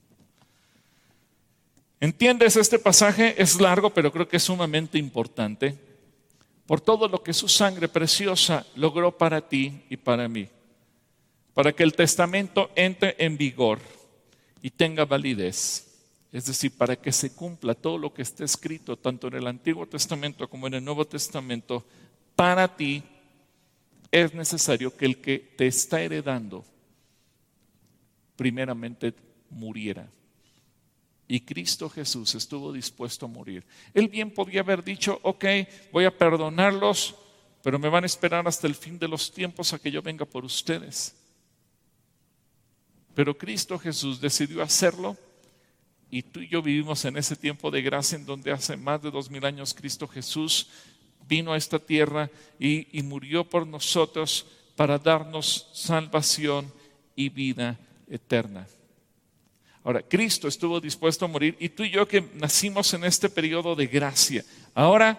¿Entiendes este pasaje? Es largo, pero creo que es sumamente importante por todo lo que su sangre preciosa logró para ti y para mí, para que el testamento entre en vigor y tenga validez. Es decir, para que se cumpla todo lo que está escrito, tanto en el Antiguo Testamento como en el Nuevo Testamento, para ti es necesario que el que te está heredando primeramente muriera. Y Cristo Jesús estuvo dispuesto a morir. Él bien podía haber dicho, ok, voy a perdonarlos, pero me van a esperar hasta el fin de los tiempos a que yo venga por ustedes. Pero Cristo Jesús decidió hacerlo, y tú y yo vivimos en ese tiempo de gracia en donde hace más de 2000 años Cristo Jesús vino a esta tierra y murió por nosotros para darnos salvación y vida eterna. Ahora, Cristo estuvo dispuesto a morir y tú y yo que nacimos en este periodo de gracia, ahora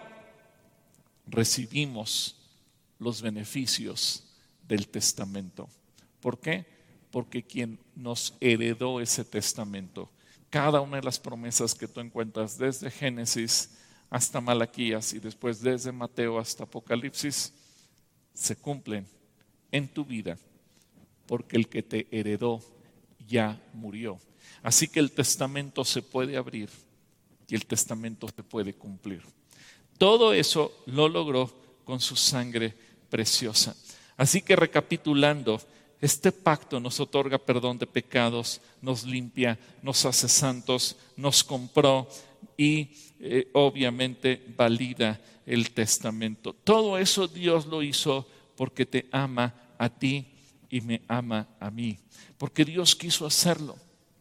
recibimos los beneficios del testamento. ¿Por qué? Porque quien nos heredó ese testamento, cada una de las promesas que tú encuentras desde Génesis hasta Malaquías y después desde Mateo hasta Apocalipsis, se cumplen en tu vida porque el que te heredó ya murió. Así que el testamento se puede abrir y el testamento se puede cumplir. Todo eso lo logró con su sangre preciosa. Así que recapitulando, este pacto nos otorga perdón de pecados, nos limpia, nos hace santos, nos compró y obviamente valida el testamento. Todo eso Dios lo hizo porque te ama a ti y me ama a mí, porque Dios quiso hacerlo.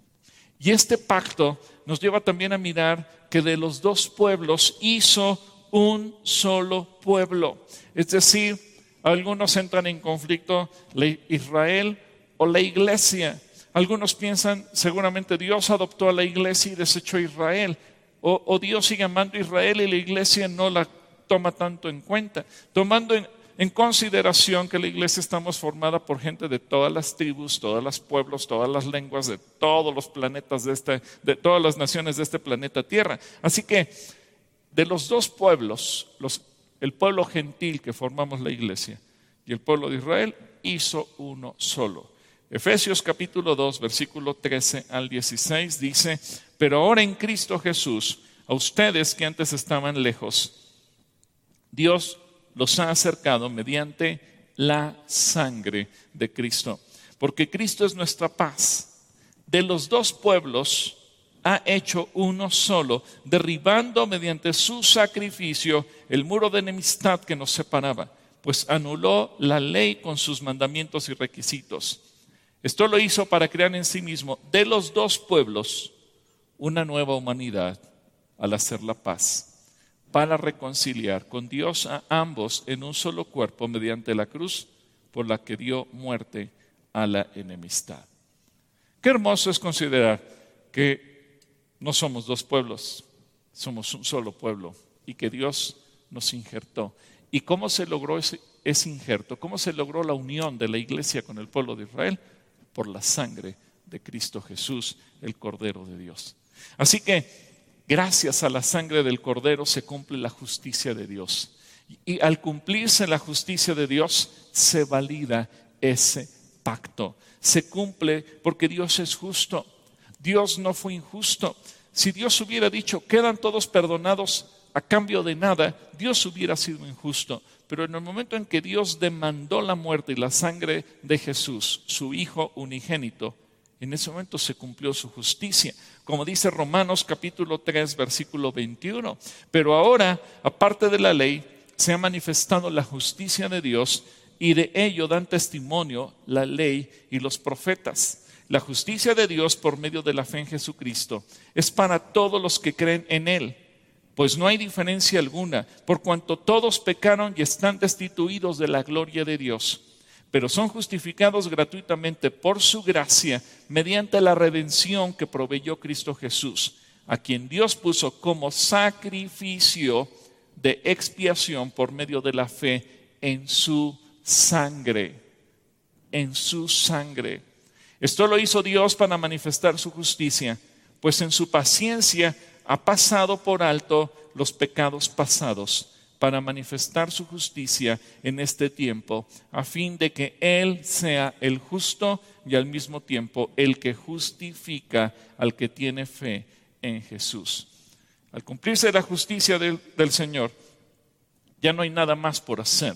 Y este pacto nos lleva también a mirar que de los dos pueblos hizo un solo pueblo. Es decir, algunos entran en conflicto, Israel o la iglesia. Algunos piensan, seguramente Dios adoptó a la iglesia y desechó a Israel. O Dios sigue amando a Israel y la iglesia no la toma tanto en cuenta. Tomando en consideración que la iglesia estamos formada por gente de todas las tribus, todos los pueblos, todas las lenguas, de todos los planetas de todas las naciones de este planeta Tierra. Así que de los dos pueblos, el pueblo gentil que formamos la iglesia y el pueblo de Israel, hizo uno solo. Efesios capítulo 2, versículo 13 al 16 dice: pero ahora en Cristo Jesús, a ustedes que antes estaban lejos, Dios los ha acercado mediante la sangre de Cristo. Porque Cristo es nuestra paz. De los dos pueblos ha hecho uno solo, derribando mediante su sacrificio el muro de enemistad que nos separaba, pues anuló la ley con sus mandamientos y requisitos. Esto lo hizo para crear en sí mismo de los dos pueblos una nueva humanidad al hacer la paz, para reconciliar con Dios a ambos en un solo cuerpo mediante la cruz por la que dio muerte a la enemistad. Qué hermoso es considerar que no somos dos pueblos, somos un solo pueblo y que Dios nos injertó. ¿Y cómo se logró ese injerto? ¿Cómo se logró la unión de la iglesia con el pueblo de Israel? Por la sangre de Cristo Jesús, el Cordero de Dios. Así que gracias a la sangre del Cordero se cumple la justicia de Dios. Y al cumplirse la justicia de Dios, se valida ese pacto. Se cumple porque Dios es justo. Dios no fue injusto. Si Dios hubiera dicho, quedan todos perdonados a cambio de nada, Dios hubiera sido injusto. Pero en el momento en que Dios demandó la muerte y la sangre de Jesús, su Hijo unigénito, en ese momento se cumplió su justicia. Como dice Romanos capítulo 3, versículo 21. Pero ahora, aparte de la ley, se ha manifestado la justicia de Dios y de ello dan testimonio la ley y los profetas. La justicia de Dios por medio de la fe en Jesucristo es para todos los que creen en Él. Pues no hay diferencia alguna, por cuanto todos pecaron y están destituidos de la gloria de Dios, pero son justificados gratuitamente por su gracia mediante la redención que proveyó Cristo Jesús, a quien Dios puso como sacrificio de expiación por medio de la fe en su sangre. En su sangre. Esto lo hizo Dios para manifestar su justicia, pues en su paciencia ha pasado por alto los pecados pasados para manifestar su justicia en este tiempo, a fin de que Él sea el justo y al mismo tiempo el que justifica al que tiene fe en Jesús. Al cumplirse la justicia del Señor, ya no hay nada más por hacer.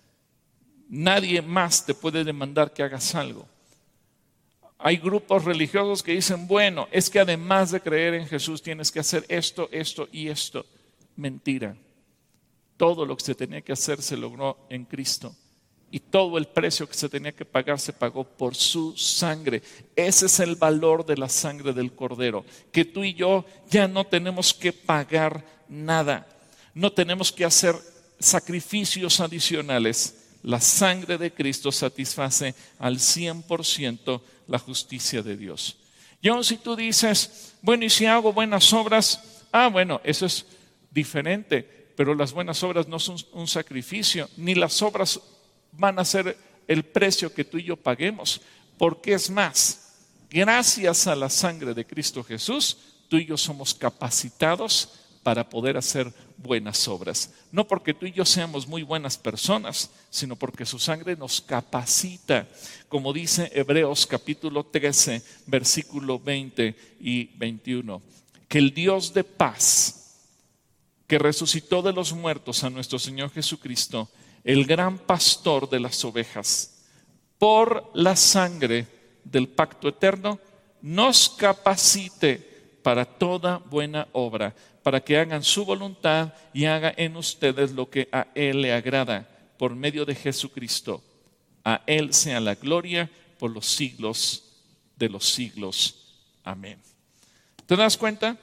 Nadie más te puede demandar que hagas algo. Hay grupos religiosos que dicen, bueno, es que además de creer en Jesús tienes que hacer esto, esto y esto. Mentira. Todo lo que se tenía que hacer se logró en Cristo. Y todo el precio que se tenía que pagar se pagó por su sangre. Ese es el valor de la sangre del Cordero. Que tú y yo ya no tenemos que pagar nada. No tenemos que hacer sacrificios adicionales. La sangre de Cristo satisface al 100% la justicia de Dios. Y aun si tú dices, bueno, ¿y si hago buenas obras? Bueno, eso es diferente, pero las buenas obras no son un sacrificio, ni las obras van a ser el precio que tú y yo paguemos, porque es más, gracias a la sangre de Cristo Jesús, tú y yo somos capacitados para poder hacer buenas obras. No porque tú y yo seamos muy buenas personas, sino porque su sangre nos capacita. Como dice Hebreos capítulo 13, versículo 20 y 21. Que el Dios de paz, que resucitó de los muertos a nuestro Señor Jesucristo, el gran pastor de las ovejas, por la sangre del pacto eterno, nos capacite para toda buena obra, para que hagan su voluntad y haga en ustedes lo que a Él le agrada, por medio de Jesucristo. A Él sea la gloria por los siglos de los siglos. Amén. ¿Te das cuenta?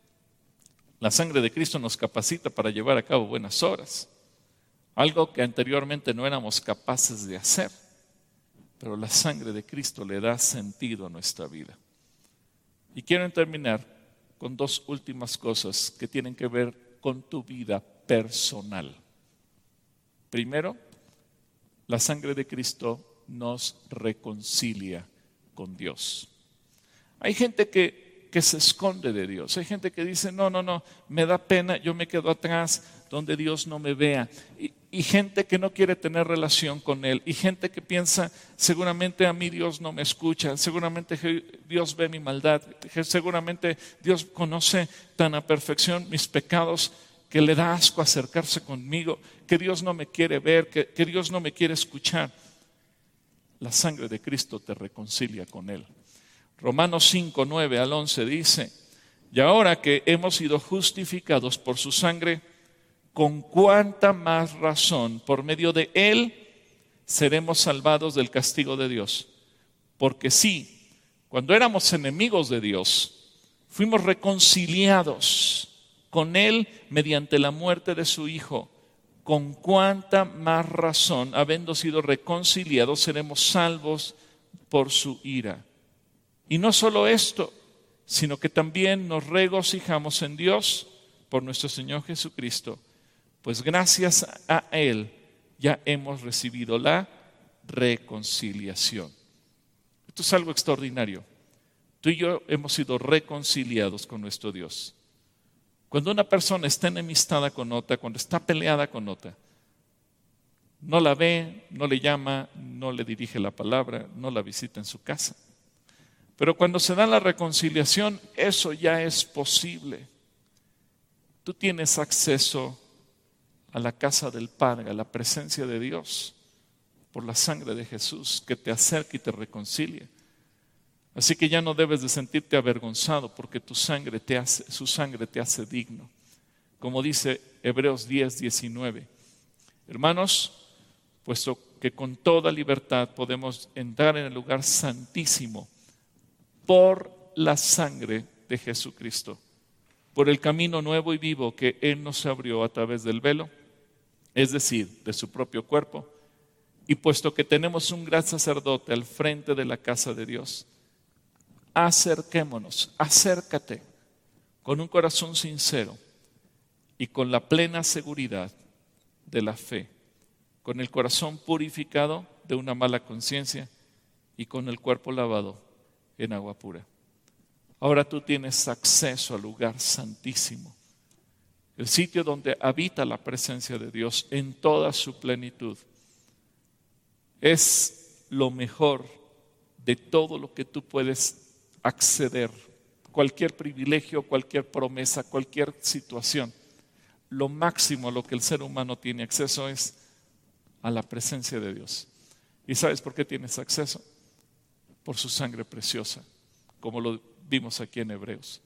La sangre de Cristo nos capacita para llevar a cabo buenas obras, algo que anteriormente no éramos capaces de hacer, pero la sangre de Cristo le da sentido a nuestra vida. Y quiero terminar con dos últimas cosas que tienen que ver con tu vida personal. Primero, la sangre de Cristo nos reconcilia con Dios. Hay gente que se esconde de Dios. Hay gente que dice, no, me da pena, yo me quedo atrás donde Dios no me vea. Y gente que no quiere tener relación con Él. Y gente que piensa, seguramente a mí Dios no me escucha, seguramente Dios ve mi maldad, seguramente Dios conoce tan a perfección mis pecados que le da asco acercarse conmigo, que Dios no me quiere ver, que Dios no me quiere escuchar. La sangre de Cristo te reconcilia con Él. Romanos 5, 9 al 11 dice, y ahora que hemos sido justificados por su sangre, con cuánta más razón por medio de Él seremos salvados del castigo de Dios. Porque sí, cuando éramos enemigos de Dios, fuimos reconciliados con Él mediante la muerte de su Hijo. Con cuánta más razón, habiendo sido reconciliados, seremos salvos por su ira. Y no solo esto, sino que también nos regocijamos en Dios por nuestro Señor Jesucristo, pues gracias a Él ya hemos recibido la reconciliación. Esto es algo extraordinario. Tú y yo hemos sido reconciliados con nuestro Dios. Cuando una persona está enemistada con otra, cuando está peleada con otra, no la ve, no le llama, no le dirige la palabra, no la visita en su casa. Pero cuando se da la reconciliación, eso ya es posible. Tú tienes acceso a la casa del Padre, a la presencia de Dios, por la sangre de Jesús, que te acerca y te reconcilia. Así que ya no debes de sentirte avergonzado, porque su sangre te hace digno. Como dice Hebreos 10:19. Hermanos, puesto que con toda libertad podemos entrar en el lugar santísimo por la sangre de Jesucristo, por el camino nuevo y vivo que Él nos abrió a través del velo, es decir, de su propio cuerpo, y puesto que tenemos un gran sacerdote al frente de la casa de Dios, acerquémonos, acércate con un corazón sincero y con la plena seguridad de la fe, con el corazón purificado de una mala conciencia y con el cuerpo lavado en agua pura. Ahora tú tienes acceso al lugar santísimo, el sitio donde habita la presencia de Dios en toda su plenitud. Es lo mejor de todo lo que tú puedes acceder, cualquier privilegio, cualquier promesa, cualquier situación. Lo máximo a lo que el ser humano tiene acceso es a la presencia de Dios. ¿Y sabes por qué tienes acceso? Por su sangre preciosa, como lo vimos aquí en Hebreos.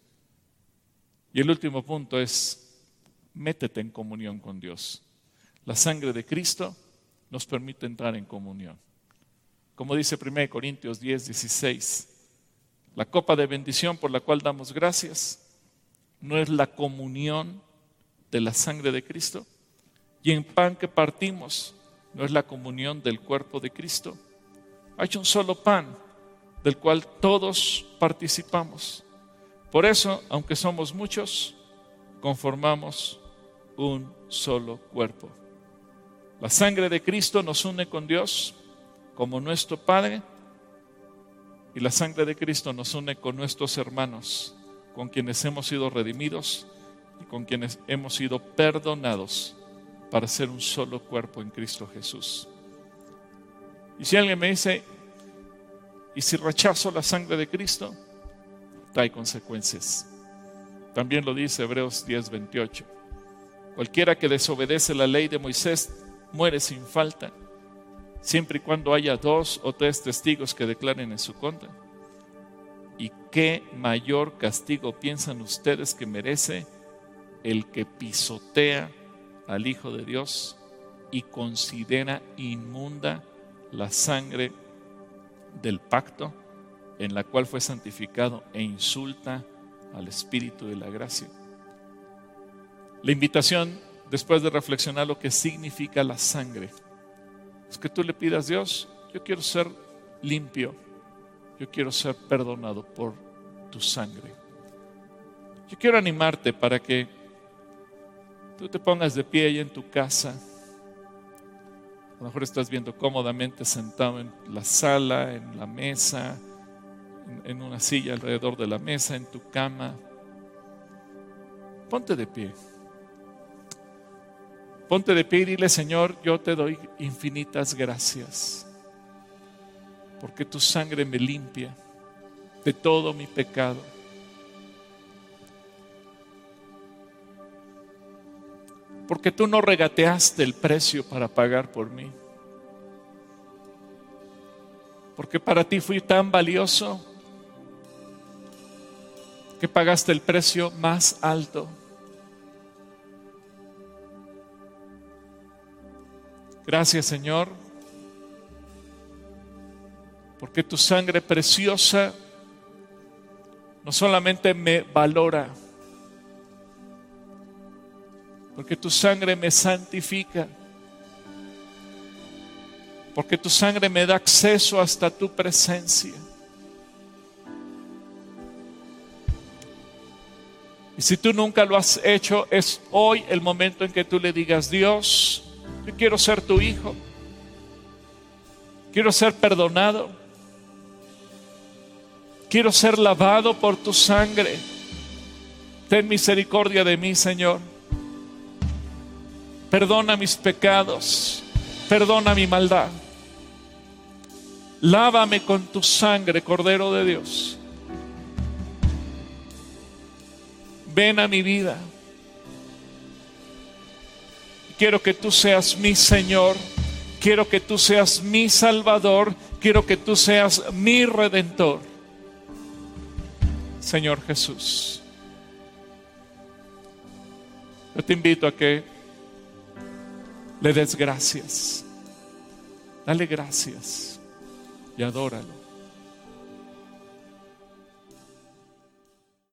Y el último punto es: métete en comunión con Dios. La sangre de Cristo nos permite entrar en comunión. Como dice 1 Corintios 10:16, la copa de bendición por la cual damos gracias no es la comunión de la sangre de Cristo, y el pan que partimos no es la comunión del cuerpo de Cristo. Hay un solo pan del cual todos participamos. Por eso, aunque somos muchos, conformamos un solo cuerpo. La sangre de Cristo nos une con Dios como nuestro Padre, y la sangre de Cristo nos une con nuestros hermanos, con quienes hemos sido redimidos y con quienes hemos sido perdonados para ser un solo cuerpo en Cristo Jesús. Y si alguien me dice: ¿y si rechazo la sangre de Cristo? Trae consecuencias. También lo dice Hebreos 10:28. Cualquiera que desobedece la ley de Moisés muere sin falta, siempre y cuando haya 2 o 3 testigos que declaren en su contra. ¿Y qué mayor castigo piensan ustedes que merece el que pisotea al Hijo de Dios y considera inmunda la sangre del pacto en la cual fue santificado e insulta al Espíritu de la gracia? La invitación, después de reflexionar lo que significa la sangre, es que tú le pidas: Dios, yo quiero ser limpio, yo quiero ser perdonado por tu sangre. Yo quiero animarte para que tú te pongas de pie ahí en tu casa. A lo mejor estás viendo cómodamente sentado en la sala, en la mesa, en una silla alrededor de la mesa, en tu cama. Ponte de pie. Ponte de pie y dile: Señor, yo te doy infinitas gracias, porque tu sangre me limpia de todo mi pecado. Porque tú no regateaste el precio para pagar por mí. Porque para ti fui tan valioso que pagaste el precio más alto. Gracias, Señor, porque tu sangre preciosa no solamente me valora, porque tu sangre me santifica, porque tu sangre me da acceso hasta tu presencia. Y si tú nunca lo has hecho, es hoy el momento en que tú le digas: Dios, yo quiero ser tu hijo, quiero ser perdonado, Quiero ser lavado por tu sangre. Ten misericordia de mí, Señor. Perdona mis pecados. Perdona mi maldad. Lávame con tu sangre, Cordero de Dios. Ven a mi vida. Quiero que tú seas mi Señor. Quiero que tú seas mi Salvador. Quiero que tú seas mi Redentor. Señor Jesús, yo te invito a que le des gracias. Dale gracias y adóralo.